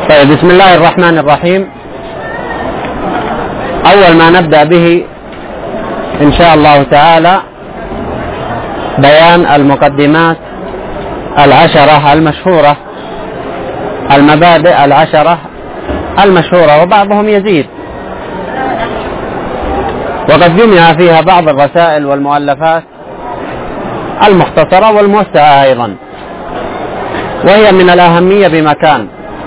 طيب، بسم الله الرحمن الرحيم. أول ما نبدأ به إن شاء الله تعالى بيان المقدمات العشرة المشهورة، المبادئ العشرة المشهورة، وبعضهم يزيد، وقد جمع فيها بعض الرسائل والمؤلفات المختصرة والموسعة أيضا. وهي من الأهمية بمكان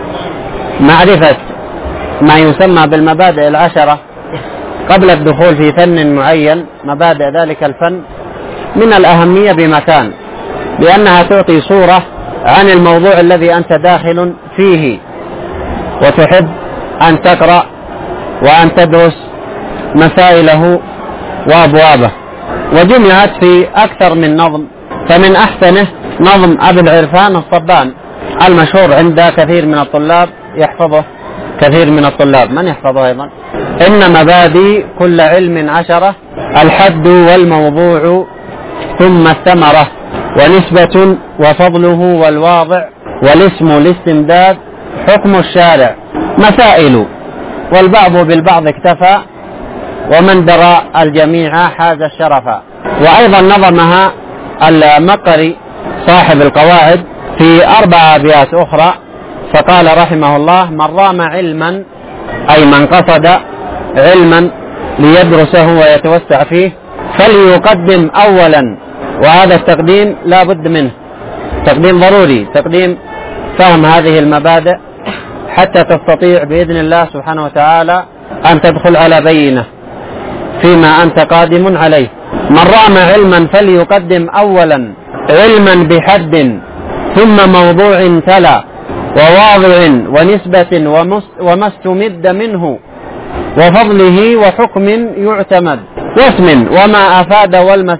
معرفة ما يسمى بالمبادئ العشرة قبل الدخول في فن معين. مبادئ ذلك الفن من الأهمية بمكان، لأنها تعطي صورة عن الموضوع الذي أنت داخل فيه وتحب أن تقرأ وأن تدرس مسائله وأبوابه. وجمعت في أكثر من نظم، فمن أحسنه نظم أبي العرفان الصبان المشهور عند كثير من الطلاب، يحفظه كثير من الطلاب. من يحفظه أيضا؟ إن مبادئ كل علم عشرة، الحد والموضوع ثم الثمرة، ونسبة وفضله والواضع، والاسم الاستمداد، حكم الشارع، مسائل، والبعض بالبعض اكتفى، ومن درى الجميع حاز الشرفا. وأيضا نظمها المقري صاحب القواعد في 4 أبيات أخرى، فقال رحمه الله: من رام علما، أي من قصد علما ليدرسه ويتوسع فيه، فليقدم أولا، وهذا التقديم لا بد منه، تقديم ضروري، تقديم فهم هذه المبادئ حتى تستطيع بإذن الله سبحانه وتعالى أن تدخل على بينة فيما أنت قادم عليه. من رام علما فليقدم أولا علما بحد، ثم موضوع تلا، وواضع ونسبة وما استمد منه، وفضله وحكم يعتمد، واسم وما أفاد،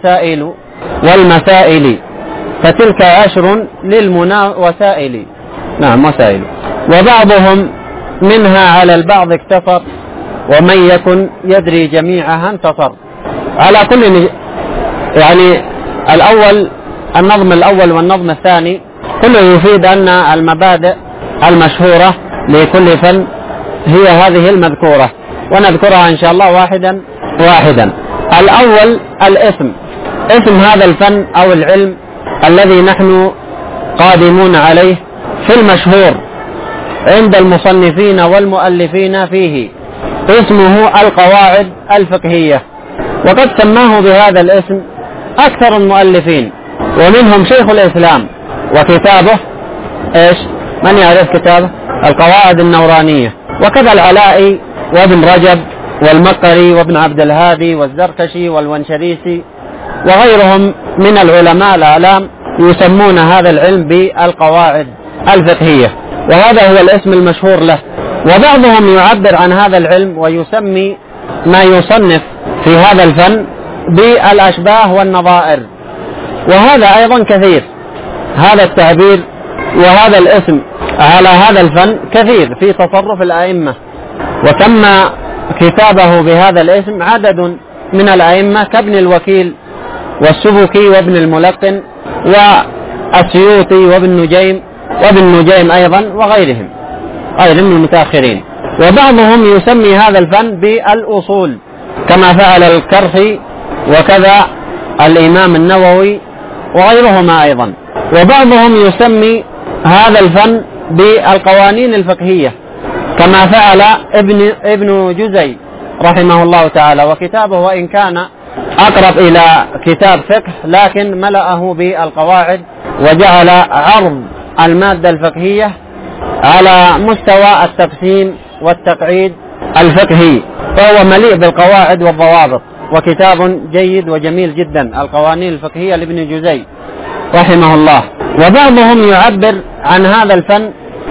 والمسائل فتلك 10 للمنى وسائل. نعم، وسائل. وبعضهم منها على البعض اكتفر، ومن يكن يدري جميعها انتصر. على كل يعني الأول، النظم الأول والنظم الثاني كله يفيد أن المبادئ المشهورة لكل فن هي هذه المذكورة، ونذكرها إن شاء الله واحدا واحدا. الأول الاسم، اسم هذا الفن أو العلم الذي نحن قادمون عليه في المشهور عند المصنفين والمؤلفين فيه، اسمه القواعد الفقهية، وقد سماه بهذا الاسم أكثر المؤلفين، ومنهم شيخ الإسلام وكتابه إيش؟ من يعرف كتابه؟ القواعد النورانية. وكذا العلائي وابن رجب والمقري وابن عبد الهادي والزركشي والونشريسي وغيرهم من العلماء الأعلام يسمون هذا العلم بالقواعد الفقهية، وهذا هو الاسم المشهور له. وبعضهم يعبر عن هذا العلم ويسمي ما يصنف في هذا الفن بالأشباه والنظائر، وهذا أيضا كثير. هذا التعبير وهذا الاسم على هذا الفن كثير في تصرف الأئمة، وسمى كتابه بهذا الاسم عدد من الأئمة كابن الوكيل والسبكي وابن الملقن والسيوطي وابن نجيم أيضا، وغيرهم غير من المتأخرين. وبعضهم يسمي هذا الفن بالأصول كما فعل الكرخي، وكذا الإمام النووي وغيرهما أيضا. وبعضهم يسمي هذا الفن بالقوانين الفقهية كما فعل ابن جزي رحمه الله تعالى، وكتابه وإن كان أقرب إلى كتاب فقه لكن ملأه بالقواعد، وجعل عرض المادة الفقهية على مستوى التقسيم والتقعيد الفقهي، فهو مليء بالقواعد والضوابط، وكتاب جيد وجميل جدا القوانين الفقهية لابن جزي رحمه الله. وبعضهم يعبر عن هذا الفن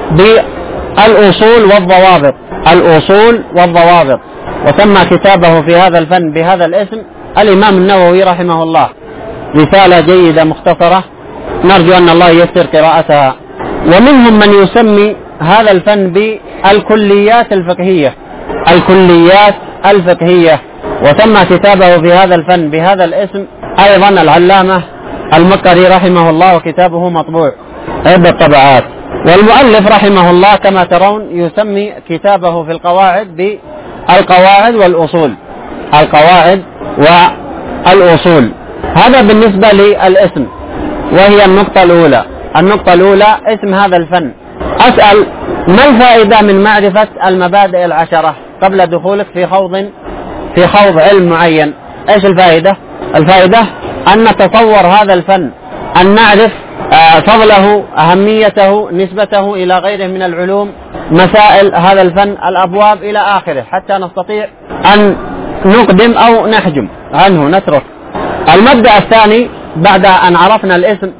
بالأصول والضوابط، الأصول والضوابط، وسمى كتابه في هذا الفن بهذا الاسم الإمام النووي رحمه الله. رسالة جيدة مختصرة نرجو أن الله ييسر قراءتها. ومنهم من يسمي هذا الفن بالكليات الفقهية، الكليات الفقهية، وسمى كتابه في هذا الفن بهذا الاسم أيضا العلامة المقري رحمه الله، وكتابه مطبوع عدة طبعات. والمؤلف رحمه الله كما ترون يسمي كتابه في القواعد بالقواعد والأصول، القواعد والأصول. هذا بالنسبة للاسم، وهي النقطة الأولى. النقطة الأولى اسم هذا الفن. أسأل: ما الفائدة من معرفة المبادئ العشرة قبل دخولك في خوض علم معين؟ ايش الفائدة؟ الفائدة أن نتصور هذا الفن، أن نعرف فضله، أهميته، نسبته إلى غيره من العلوم، مسائل هذا الفن، الأبواب إلى آخره، حتى نستطيع أن نقدم أو نحجم عنه، نترك. المبدأ الثاني بعد أن عرفنا الاسم: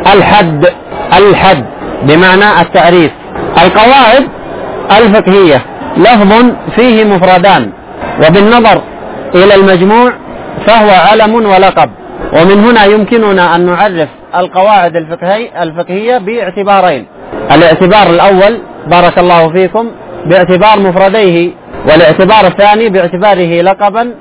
الحد بمعنى التعريف. القواعد الفقهية لفظ فيه مفردان، وبالنظر إلى المجموع فهو علم ولقب. ومن هنا يمكننا أن نعرف القواعد الفقهية باعتبارين: الاعتبار الأول بارك الله فيكم باعتبار مفرديه، والاعتبار الثاني باعتباره لقبا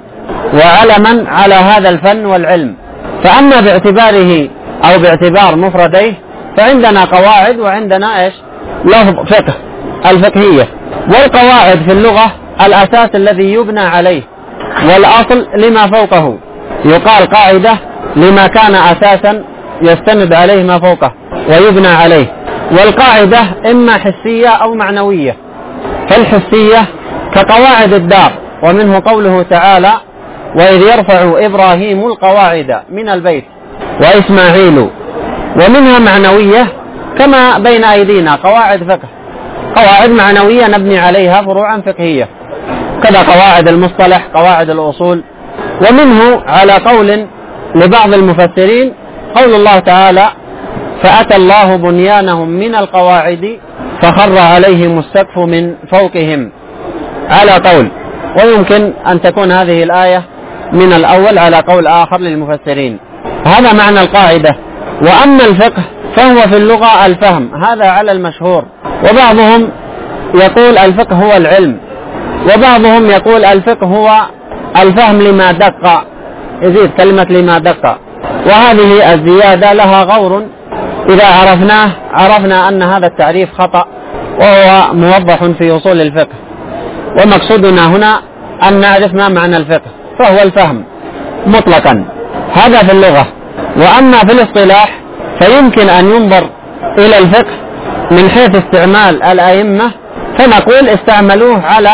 وعلما على هذا الفن والعلم. فأما باعتباره أو باعتبار مفرديه فعندنا قواعد وعندنا ايش؟ لفظ فقه، الفقهية. والقواعد في اللغة الأساس الذي يبنى عليه، والأصل لما فوقه. يقال قاعدة لما كان أساسا يستند عليه ما فوقه ويبنى عليه. والقاعدة إما حسية أو معنوية. فالحسية كقواعد الدار، ومنه قوله تعالى: وإذ يرفع إبراهيم القواعد من البيت وإسماعيل. ومنها معنوية كما بين أيدينا، قواعد فقه، قواعد معنوية نبني عليها فروعا فقهية، كذا قواعد المصطلح، قواعد الأصول. ومنه على قول لبعض المفسرين قول الله تعالى: فأتى الله بنيانهم من القواعد فخر عليهم السقف من فوقهم، على قول. ويمكن أن تكون هذه الآية من الأول على قول آخر للمفسرين. هذا معنى القاعدة. وأما الفقه فهو في اللغة الفهم، هذا على المشهور. وبعضهم يقول الفقه هو العلم، وبعضهم يقول الفقه هو الفهم لما دق، يزيد كلمة لما دق. وهذه الزيادة لها غور، إذا عرفناه عرفنا أن هذا التعريف خطأ، وهو موضح في أصول الفقه. ومقصودنا هنا أن نعرف ما معنى الفقه، فهو الفهم مطلقا، هذا في اللغة. وأما في الاصطلاح فيمكن أن ينظر إلى الفقه من حيث استعمال الأئمة، فنقول استعملوه على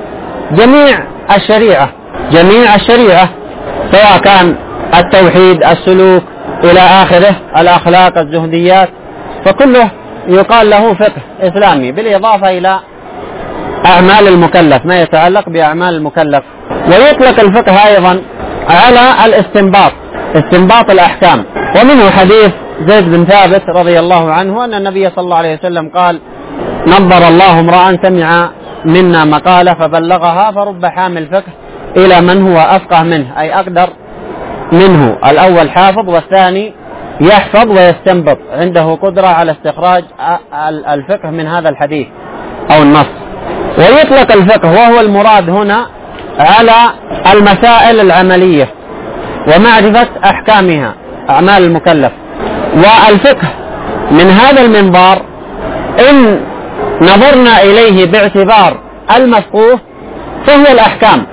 جميع الشريعة، سواء كان التوحيد، السلوك إلى آخره، الأخلاق، الزهديات، فكله يقال له فقه إسلامي، بالإضافة إلى أعمال المكلف، ما يتعلق بأعمال المكلف. ويطلق الفقه أيضا على استنباط الأحكام. ومنه حديث زيد بن ثابت رضي الله عنه أن النبي صلى الله عليه وسلم قال: نظر الله امرأ سمع منا مقالة فبلغها فرب حامل فقه إلى من هو أفقه منه، أي أقدر منه. الأول حافظ، والثاني يحفظ ويستنبط، عنده قدرة على استخراج الفقه من هذا الحديث أو النص. ويطلق الفقه وهو المراد هنا على المسائل العملية ومعرفة أحكامها، أعمال المكلف. والفقه من هذا المنظار إن نظرنا إليه باعتبار المفقوه فهو الأحكام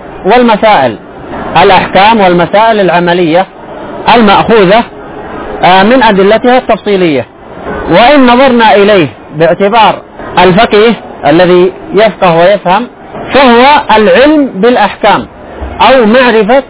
والمسائل العملية المأخوذة من أدلتها التفصيلية. وإن نظرنا إليه باعتبار الفقيه الذي يفقه ويفهم فهو العلم بالأحكام أو معرفة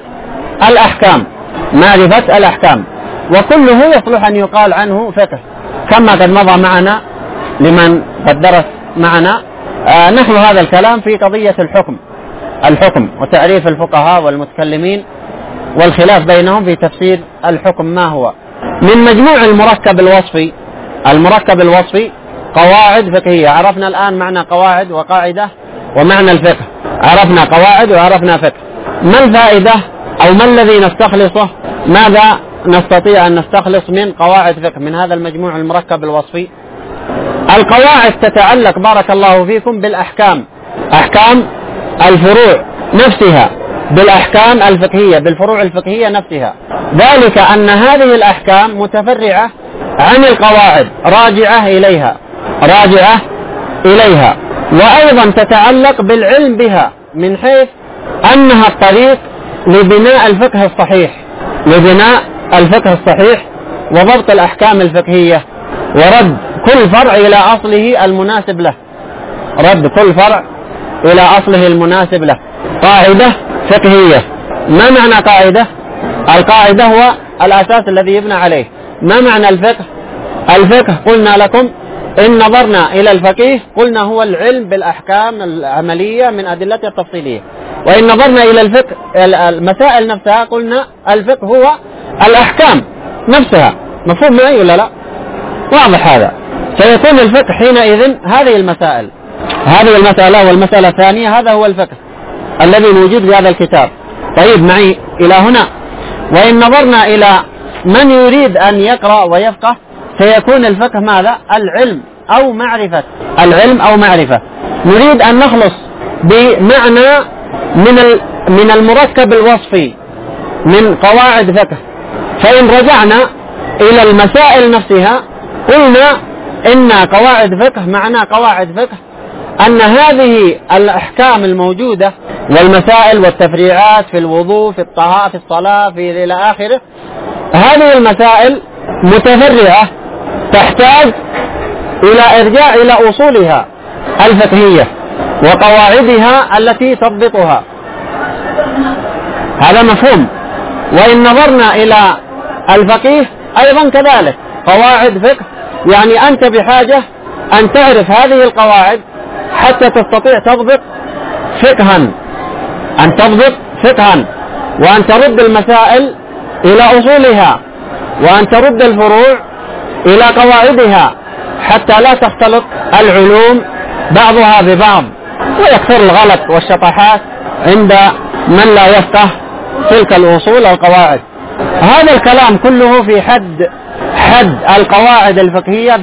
الأحكام، وكله يصلح أن يقال عنه فقه، كما قد مضى معنا لمن قد درس معنا نحو هذا الكلام في قضية الحكم وتعريف الفقهاء والمتكلمين والخلاف بينهم في تفسير الحكم ما هو. من مجموع المركب الوصفي قواعد فقهية. عرفنا الآن معنى قواعد وقاعدة ومعنى الفقه، عرفنا قواعد وعرفنا فقه. ما الفائدة أو ما الذي نستخلصه؟ ماذا نستطيع أن نستخلص من قواعد فقه من هذا المجموع المركب الوصفي؟ القواعد تتعلق بارك الله فيكم بالأحكام، أحكام الفروع نفسها، بالأحكام الفقهية، بالفروع الفقهية نفسها. ذلك أن هذه الأحكام متفرعة عن القواعد، راجعة إليها، راجعة إليها، وأيضا تتعلق بالعلم بها من حيث أنها الطريق لبناء الفقه الصحيح، لبناء الفقه الصحيح وضبط الأحكام الفقهية ورد كل فرع إلى أصله المناسب له، رد كل فرع إلى أصله المناسب له. قاعدة فقهية. ما معنى قاعدة؟ القاعدة هو الأساس الذي يبنى عليه. ما معنى الفقه؟ الفقه قلنا لكم إن نظرنا إلى الفقيه قلنا هو العلم بالأحكام العملية من أدلتها التفصيلية، وإن نظرنا إلى الفقه المسائل نفسها قلنا الفقه هو الأحكام نفسها. مفهوم معي ولا لا؟ واضح هذا. سيكون الفقه حينئذ هذه المسائل، هذه المسألة والمسألة الثانية، هذا هو الفقه الذي موجود في هذا الكتاب. طيب معي إلى هنا. وإن نظرنا إلى من يريد أن يقرأ ويفقه سيكون الفقه ماذا؟ العلم أو معرفة، العلم أو معرفة. نريد أن نخلص بمعنى من المركب الوصفي من قواعد فقه. فإن رجعنا إلى المسائل نفسها قلنا إن قواعد فقه معنى قواعد فقه أن هذه الأحكام الموجودة والمسائل والتفريعات في الوضوء، في الطهارة، في الصلاة، في إلى آخره، هذه المسائل متفرعة تحتاج إلى إرجاع إلى أصولها الفقهية وقواعدها التي تضبطها. هذا مفهوم. وإن نظرنا إلى الفقيه أيضا كذلك قواعد فقه، يعني أنت بحاجة أن تعرف هذه القواعد حتى تستطيع تضبط فقها، أن تضبط فقها، وأن ترد المسائل إلى أصولها، وأن ترد الفروع إلى قواعدها حتى لا تختلط العلوم بعضها ببعض ويكثر الغلط والشطحات عند من لا يفقه تلك الأصول القواعد. هذا الكلام كله في حد القواعد الفقهية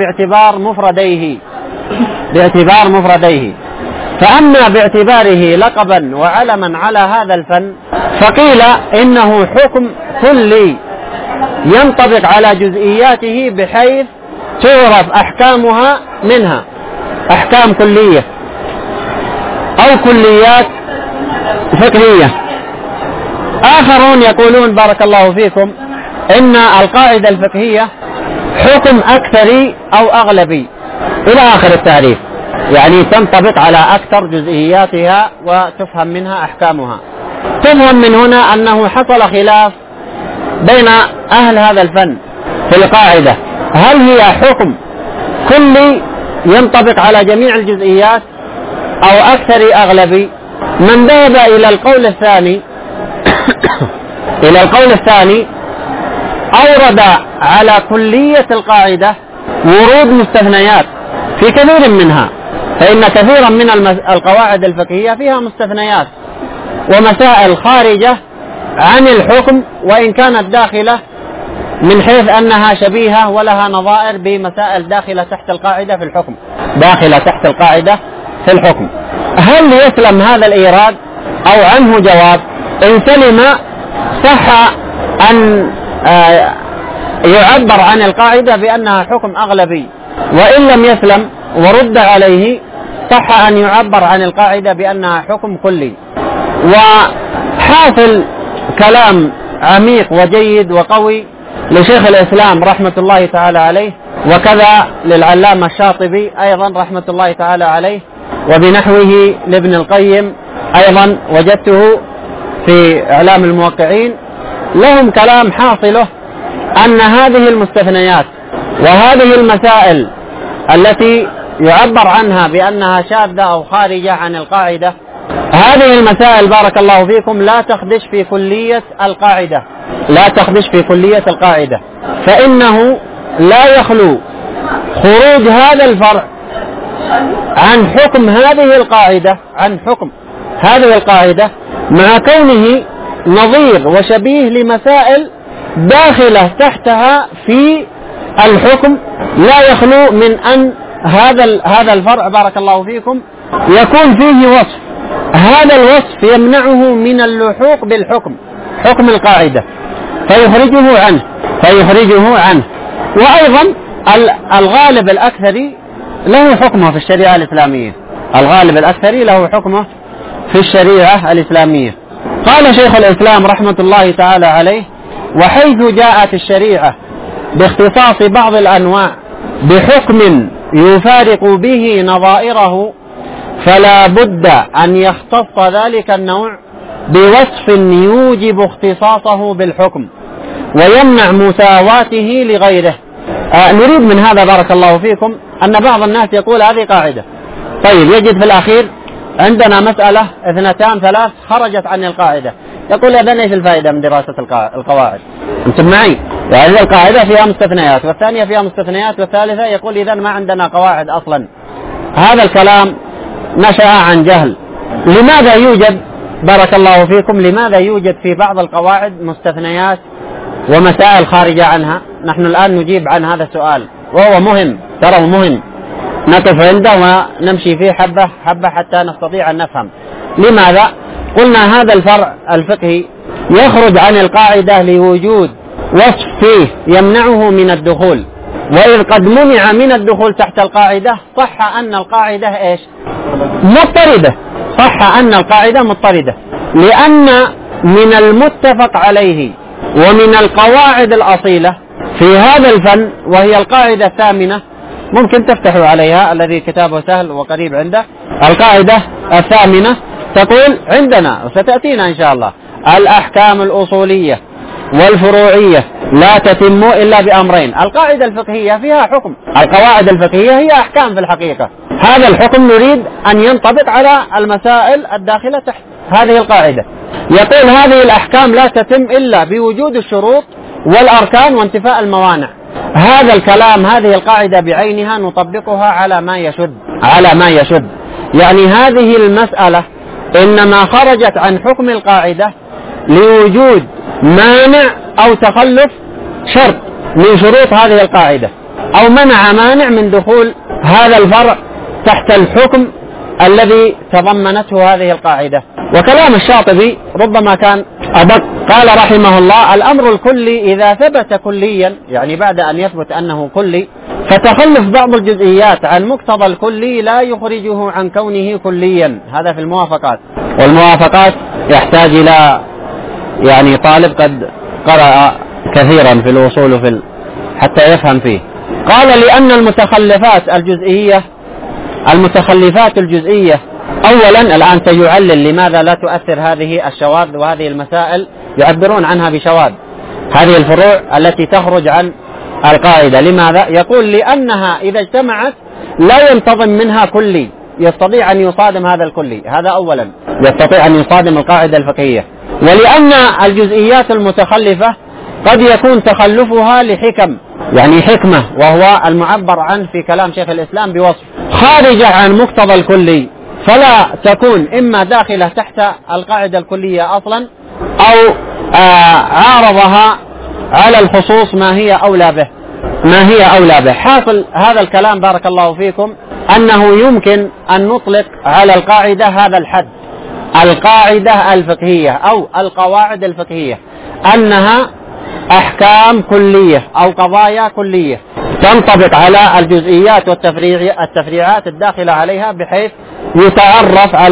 باعتبار مفرديه. فأما باعتباره لقبا وعلما على هذا الفن فقيل إنه حكم كلي ينطبق على جزئياته بحيث تعرف أحكامها منها أحكام كلية أو كليات فقهية. آخرون يقولون بارك الله فيكم إن القاعدة الفقهية حكم أكثري أو أغلبي إلى آخر التعريف، يعني تنطبق على أكثر جزئياتها وتفهم منها أحكامها. تفهم من هنا أنه حصل خلاف بين أهل هذا الفن في القاعدة، هل هي حكم كلي ينطبق على جميع الجزئيات أو أكثر أغلبي؟ من ذهب إلى القول الثاني أورد على كلية القاعدة ورود مستثنيات في كثير منها، فإن كثيرا من القواعد الفقهية فيها مستثنيات ومسائل خارجة عن الحكم، وإن كانت داخلة من حيث أنها شبيهة ولها نظائر بمسائل داخلة تحت القاعدة في الحكم، داخلة تحت القاعدة في الحكم. هل يسلم هذا الإيراد أو عنه جواب؟ إن سلم صح أن يعبر عن القاعدة بأنها حكم أغلبي، وإن لم يسلم ورد عليه صح أن يعبر عن القاعدة بأنها حكم كلي. وحاصل كلام عميق وجيد وقوي لشيخ الإسلام رحمة الله تعالى عليه، وكذا للعلامة الشاطبي أيضا رحمة الله تعالى عليه، وبنحوه لابن القيم أيضا وجدته في إعلام الموقعين. لهم كلام حاصله أن هذه المستثنيات وهذه المسائل التي يعبر عنها بأنها شاذة أو خارجة عن القاعدة، هذه المسائل بارك الله فيكم لا تخدش في كلية القاعدة، لا تخدش في كلية القاعدة، فإنه لا يخلو خروج هذا الفرع عن حكم هذه القاعدة، مع كونه نظير وشبيه لمسائل داخلة تحتها في الحكم. لا يخلو من أن هذا الفرع بارك الله فيكم يكون فيه وصف، هذا الوصف يمنعه من اللحوق بالحكم، حكم القاعدة، فيخرجه عنه. وأيضا الغالب الأكثري له حكمه في الشريعة الإسلامية، الغالب الأكثري له حكمه في الشريعة الإسلامية. قال شيخ الإسلام رحمة الله تعالى عليه: وحيث جاءت الشريعة باختصاص بعض الأنواع بحكم يفارق به نظائره فلا بد أن يختص ذلك النوع بوصف يوجب اختصاصه بالحكم ويمنع مساواته لغيره. نريد من هذا بارك الله فيكم أن بعض الناس يقول هذه قاعدة، طيب يجد في الأخير عندنا مسألة 2 3 خرجت عن القاعدة، يقول إذن إيش الفائدة من دراسة القواعد؟ أنتم معي؟ يعني القاعدة فيها مستثنيات، والثانية فيها مستثنيات، والثالثة يقول إذن ما عندنا قواعد أصلا. هذا الكلام نشأ عن جهل. لماذا يوجد بارك الله فيكم لماذا يوجد في بعض القواعد مستثنيات ومسائل خارجة عنها؟ نحن الآن نجيب عن هذا السؤال وهو مهم، ترى مهم، نقف عنده ونمشي فيه حبة حبة حتى نستطيع أن نفهم. لماذا؟ قلنا هذا الفرع الفقهي يخرج عن القاعدة لوجود وصف فيه يمنعه من الدخول، وإذ قد منع من الدخول تحت القاعدة صح أن القاعدة إيش؟ مضطردة. صح أن القاعدة مضطردة، لأن من المتفق عليه ومن القواعد الأصيلة في هذا الفن وهي القاعدة الثامنة، ممكن تفتحوا عليها الذي كتابه سهل وقريب عنده. القاعدة الثامنة تقول عندنا وستأتينا إن شاء الله: الأحكام الأصولية والفروعية لا تتم إلا بأمرين. القاعدة الفقهية فيها حكم، القواعد الفقهية هي أحكام في الحقيقة، هذا الحكم نريد أن ينطبق على المسائل الداخلة تحت هذه القاعدة. يقول هذه الأحكام لا تتم إلا بوجود الشروط والأركان وانتفاء الموانع. هذا الكلام هذه القاعدة بعينها نطبقها على ما يشد، يعني هذه المسألة إنما خرجت عن حكم القاعدة لوجود مانع أو تخلف شرط من شروط هذه القاعدة، أو منع مانع من دخول هذا الفرع تحت الحكم الذي تضمنته هذه القاعدة. وكلام الشاطبي ربما كان أدق، قال رحمه الله: الأمر الكلي إذا ثبت كليا، يعني بعد أن يثبت أنه كلي، فتخلف بعض الجزئيات عن مقتضى الكلي لا يخرجه عن كونه كليا. هذا في الموافقات، والموافقات يحتاج إلى يعني طالب قد قرأ كثيرا في الوصول حتى يفهم فيه. قال: لأن المتخلفات الجزئية أولا الآن سيعلل لماذا لا تؤثر هذه الشواذ وهذه المسائل، يعبرون عنها بشواذ هذه الفروع التي تخرج عن القاعدة. لماذا؟ يقول: لأنها إذا اجتمعت لا ينتظم منها كلي يستطيع أن يصادم هذا الكلي، هذا أولا يستطيع أن يصادم القاعدة الفقهية. ولأن الجزئيات المتخلفة قد يكون تخلفها لحكم، يعني حكمة وهو المعبر عنه في كلام شيخ الإسلام بوصف خارج عن مقتضى الكلي، فلا تكون إما داخلة تحت القاعدة الكلية أصلا أو عارضها على الخصوص ما هي أولى به. حاصل هذا الكلام بارك الله فيكم أنه يمكن أن نطلق على القاعدة هذا الحد: القاعدة الفقهية أو القواعد الفقهية، أنها أحكام كلية أو قضايا كلية تنطبق على الجزئيات والتفريعات الداخلة عليها، بحيث يتعرف على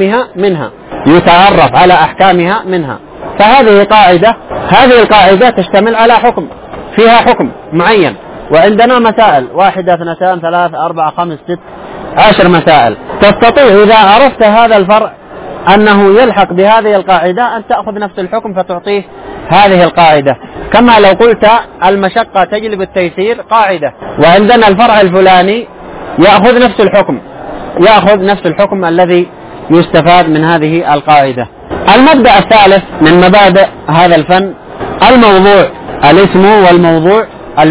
أحكامها منها. فهذه قاعدة، هذه القاعدة تشتمل على حكم، فيها حكم معين، وعندنا مسائل 1 2 3 4 5 6 10 مسائل. تستطيع إذا عرفت هذا الفرع أنه يلحق بهذه القاعدة أن تأخذ نفس الحكم فتعطيه هذه القاعدة، كما لو قلت المشقة تجلب التيسير قاعدة، وعندنا الفرع الفلاني يأخذ نفس الحكم الذي يستفاد من هذه القاعدة. المبدأ الثالث من مبادئ هذا الفن: الموضوع، الاسم والموضوع،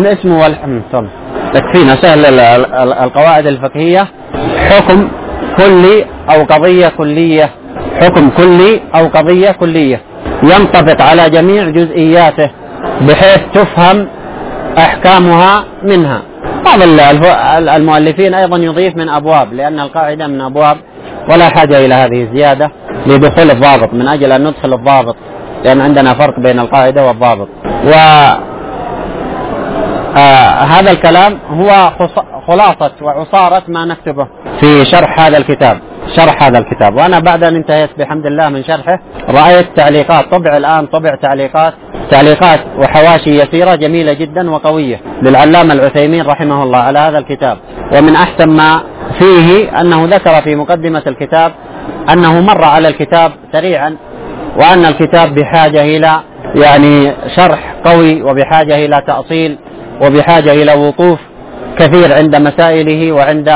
تكفينا سهل القواعد الفقهية: حكم كلي أو قضية كلية، حكم كلي أو قضية كلية ينطبق على جميع جزئياته بحيث تفهم أحكامها منها. بعض المؤلفين أيضا يضيف من أبواب، لأن القاعدة من أبواب ولا حاجة إلى هذه الزيادة لدخول الضابط، من أجل أن ندخل الضابط، لأن عندنا فرق بين القاعدة والضابط. وهذا الكلام هو خلاصة وعصارة ما نكتبه في شرح هذا الكتاب. وأنا بعد أن انتهيت بحمد الله من شرحه رأيت تعليقات، طبع تعليقات وحواشي يسيرة جميلة جدا وقوية للعلامة العثيمين رحمه الله على هذا الكتاب. ومن أحسن ما فيه أنه ذكر في مقدمة الكتاب أنه مر على الكتاب سريعا، وأن الكتاب بحاجة إلى شرح قوي، وبحاجة إلى تأصيل، وبحاجة إلى وقوف كثير عند مسائله وعند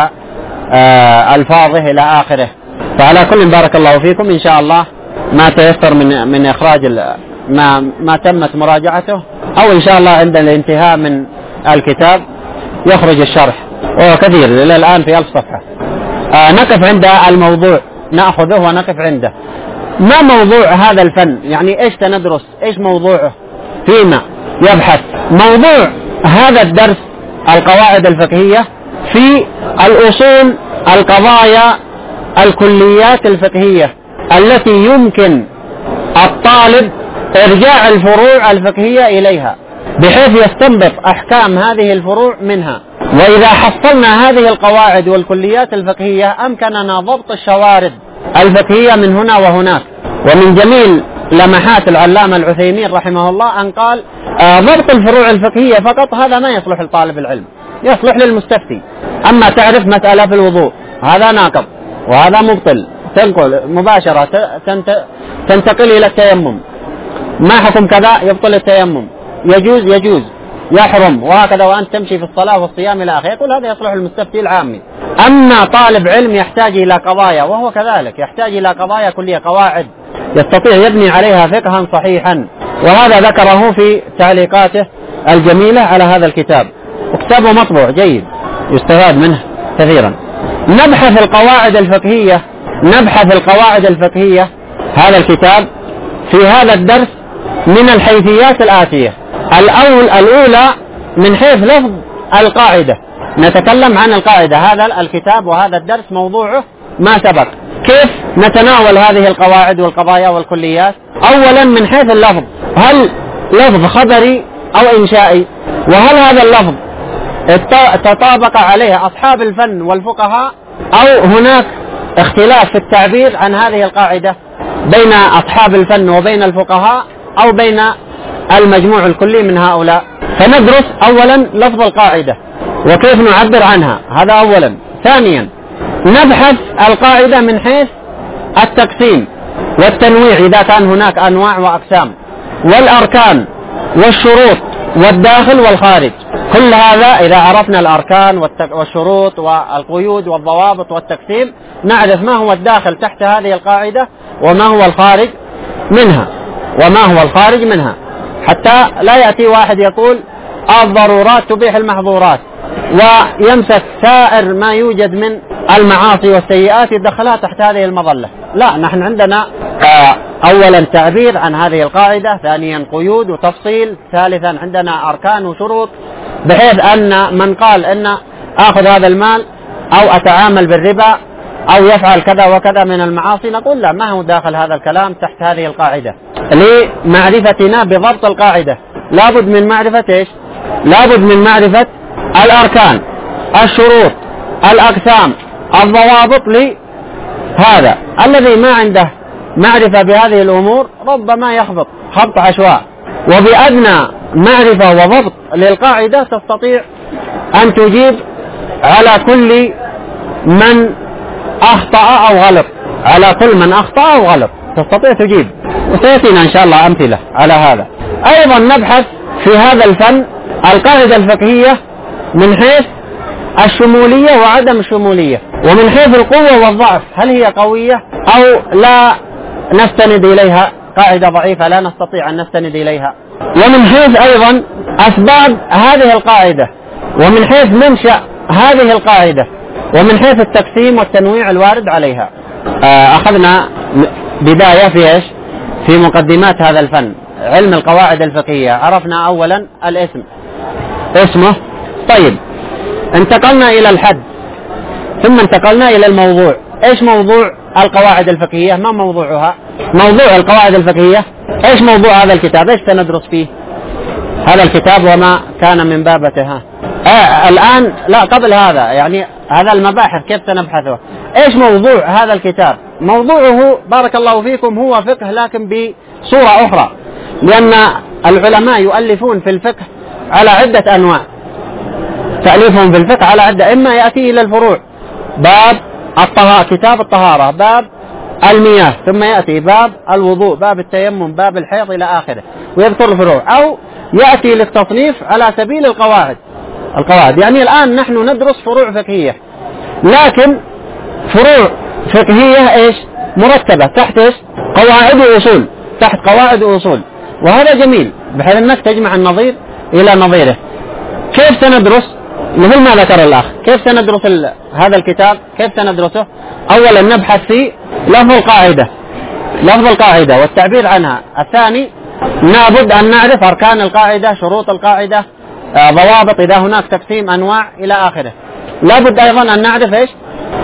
ألفاظه إلى آخره. فعلى كل بارك الله فيكم، إن شاء الله ما تيسر من إخراج ما تمت مراجعته، أو إن شاء الله عند الانتهاء من الكتاب يخرج الشرح، وهو كثير إلى الآن في 1000 صفحة. نقف عند الموضوع، نأخذه ونقف عنده. ما موضوع هذا الفن؟ إيش سندرس؟ إيش موضوعه؟ فيما يبحث؟ موضوع هذا الدرس القواعد الفقهية في الأصول، القضايا، الكليات الفقهية التي يمكن الطالب إرجاع الفروع الفقهية إليها بحيث يستنبط أحكام هذه الفروع منها. وإذا حصلنا هذه القواعد والكليات الفقهية أمكننا ضبط الشوارد الفقهية من هنا وهناك. ومن جميل لمحات العلامة العثيمين رحمه الله أن قال ضبط الفروع الفقهية فقط هذا ما يصلح لطالب العلم، يصلح للمستفتي. أما تعرف مسألة في الوضوء هذا ناقض وهذا مبطل، تنقل مباشرة تنتقل إلى التيمم، ما حكم كذا؟ يبطل التيمم، يجوز، يحرم، وهكذا. وأنت تمشي في الصلاة والصيام إلى آخره، يقول هذا يصلح للمستفتي العامي. أما طالب علم يحتاج إلى قضايا، وهو كذلك يحتاج إلى قضايا كلية، قواعد يستطيع يبني عليها فقها صحيحا، وهذا ذكره في تعليقاته الجميلة على هذا الكتاب. وكتابه مطبوع جيد يستفاد منه كثيرا. نبحث القواعد الفقهية هذا الكتاب في هذا الدرس من الحيثيات الآتية. الأولى من حيث لفظ القاعدة، نتكلم عن القاعدة. هذا الكتاب وهذا الدرس موضوعه ما سبق. كيف نتناول هذه القواعد والقضايا والكليات؟ أولا من حيث اللفظ، هل لفظ خبري أو إنشائي؟ وهل هذا اللفظ تطابق عليه أصحاب الفن والفقهاء، أو هناك اختلاف في التعبير عن هذه القاعدة بين أصحاب الفن وبين الفقهاء، أو بين المجموع الكلي من هؤلاء؟ فندرس أولا لفظ القاعدة وكيف نعبر عنها، هذا أولا. ثانيا نبحث القاعدة من حيث التقسيم والتنويع، إذا كان هناك أنواع وأقسام، والأركان والشروط والداخل والخارج. كل هذا إذا عرفنا الأركان والشروط والقيود والضوابط والتقسيم، نعرف ما هو الداخل تحت هذه القاعدة وما هو الخارج منها، حتى لا يأتي واحد يقول الضرورات تبيح المحظورات ويمسك سائر ما يوجد من المعاصي والسيئات يدخلها تحت هذه المظلة. لا، نحن عندنا أولا تعبير عن هذه القاعدة، ثانيا قيود وتفصيل، ثالثا عندنا أركان وشروط، بحيث أن من قال أن أخذ هذا المال أو أتعامل بالربا أو يفعل كذا وكذا من المعاصي، نقول لا، ما هو داخل هذا الكلام تحت هذه القاعدة. لمعرفتنا بضبط القاعدة لابد من معرفة إيش؟ لابد من معرفة الأركان، الشروط، الأقسام، الضوابط. لهذا الذي ما عنده معرفة بهذه الأمور ربما يخبط خبط عشواء، وبأدنى معرفة وضبط للقاعدة تستطيع أن تجيب على كل من أخطأ أو غلط، على كل من أخطأ أو غلط تستطيع تجيب، وسيأتينا إن شاء الله أمثلة على هذا. أيضا نبحث في هذا الفن القاعدة الفقهية من حيث الشمولية وعدم الشمولية، ومن حيث القوة والضعف، هل هي قوية أو لا نستند إليها، قاعدة ضعيفة لا نستطيع أن نستند إليها، ومن حيث أيضا أسباب هذه القاعدة، ومن حيث منشأ هذه القاعدة، ومن حيث التقسيم والتنويع الوارد عليها. أخذنا بداية في إيش؟ في مقدمات هذا الفن، علم القواعد الفقهية. عرفنا أولا الاسم، اسمه. طيب، انتقلنا إلى الحد، ثم انتقلنا إلى الموضوع. إيش موضوع القواعد الفقهية؟ ما موضوعها؟ موضوع القواعد الفقهية إيش موضوع هذا الكتاب؟ إيش سندرس فيه هذا الكتاب وما كان من بابته؟ الآن لا، قبل هذا يعني هذا المباحث كيف سنبحثه؟ إيش موضوع هذا الكتاب؟ موضوعه بارك الله فيكم هو فقه لكن بصورة أخرى، لأن العلماء يؤلفون في الفقه على عدة أنواع. تأليفهم في الفقه على عدة، إما يأتي إلى الفروع باب كتاب الطهارة، باب المياه، ثم يأتي باب الوضوء، باب التيمم، باب الحيض إلى آخره ويذكر الفروع، أو يأتي للتصنيف على سبيل القواعد. يعني الآن نحن ندرس فروع فقهية، لكن فروع فقهية إيش مرتبة تحت إيش قواعد وأصول، تحت قواعد وأصول، وهذا جميل بحيث أنك تجمع النظير إلى نظيره. كيف سندرس؟ مثل ما ذكر الأخ، كيف سندرس هذا الكتاب؟ كيف سندرسه؟ أولا نبحث في لفظ القاعدة والتعبير عنها. الثاني لابد أن نعرف أركان القاعدة، شروط القاعدة، ضوابط إذا هناك تقسيم أنواع إلى آخره. لابد أيضا أن نعرف إيش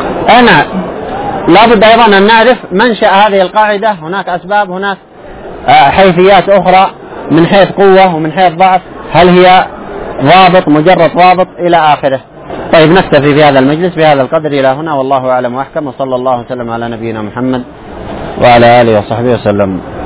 لابد أيضا أن نعرف منشأ هذه القاعدة، هناك أسباب، هناك حيثيات أخرى من حيث قوة ومن حيث ضعف، هل هي ضابط مجرد ضابط إلى آخره. طيب نكتفي في هذا المجلس بهذا القدر إلى هنا، والله أعلم وأحكم، وصلى الله وسلم على نبينا محمد وعلى آله وصحبه وسلم.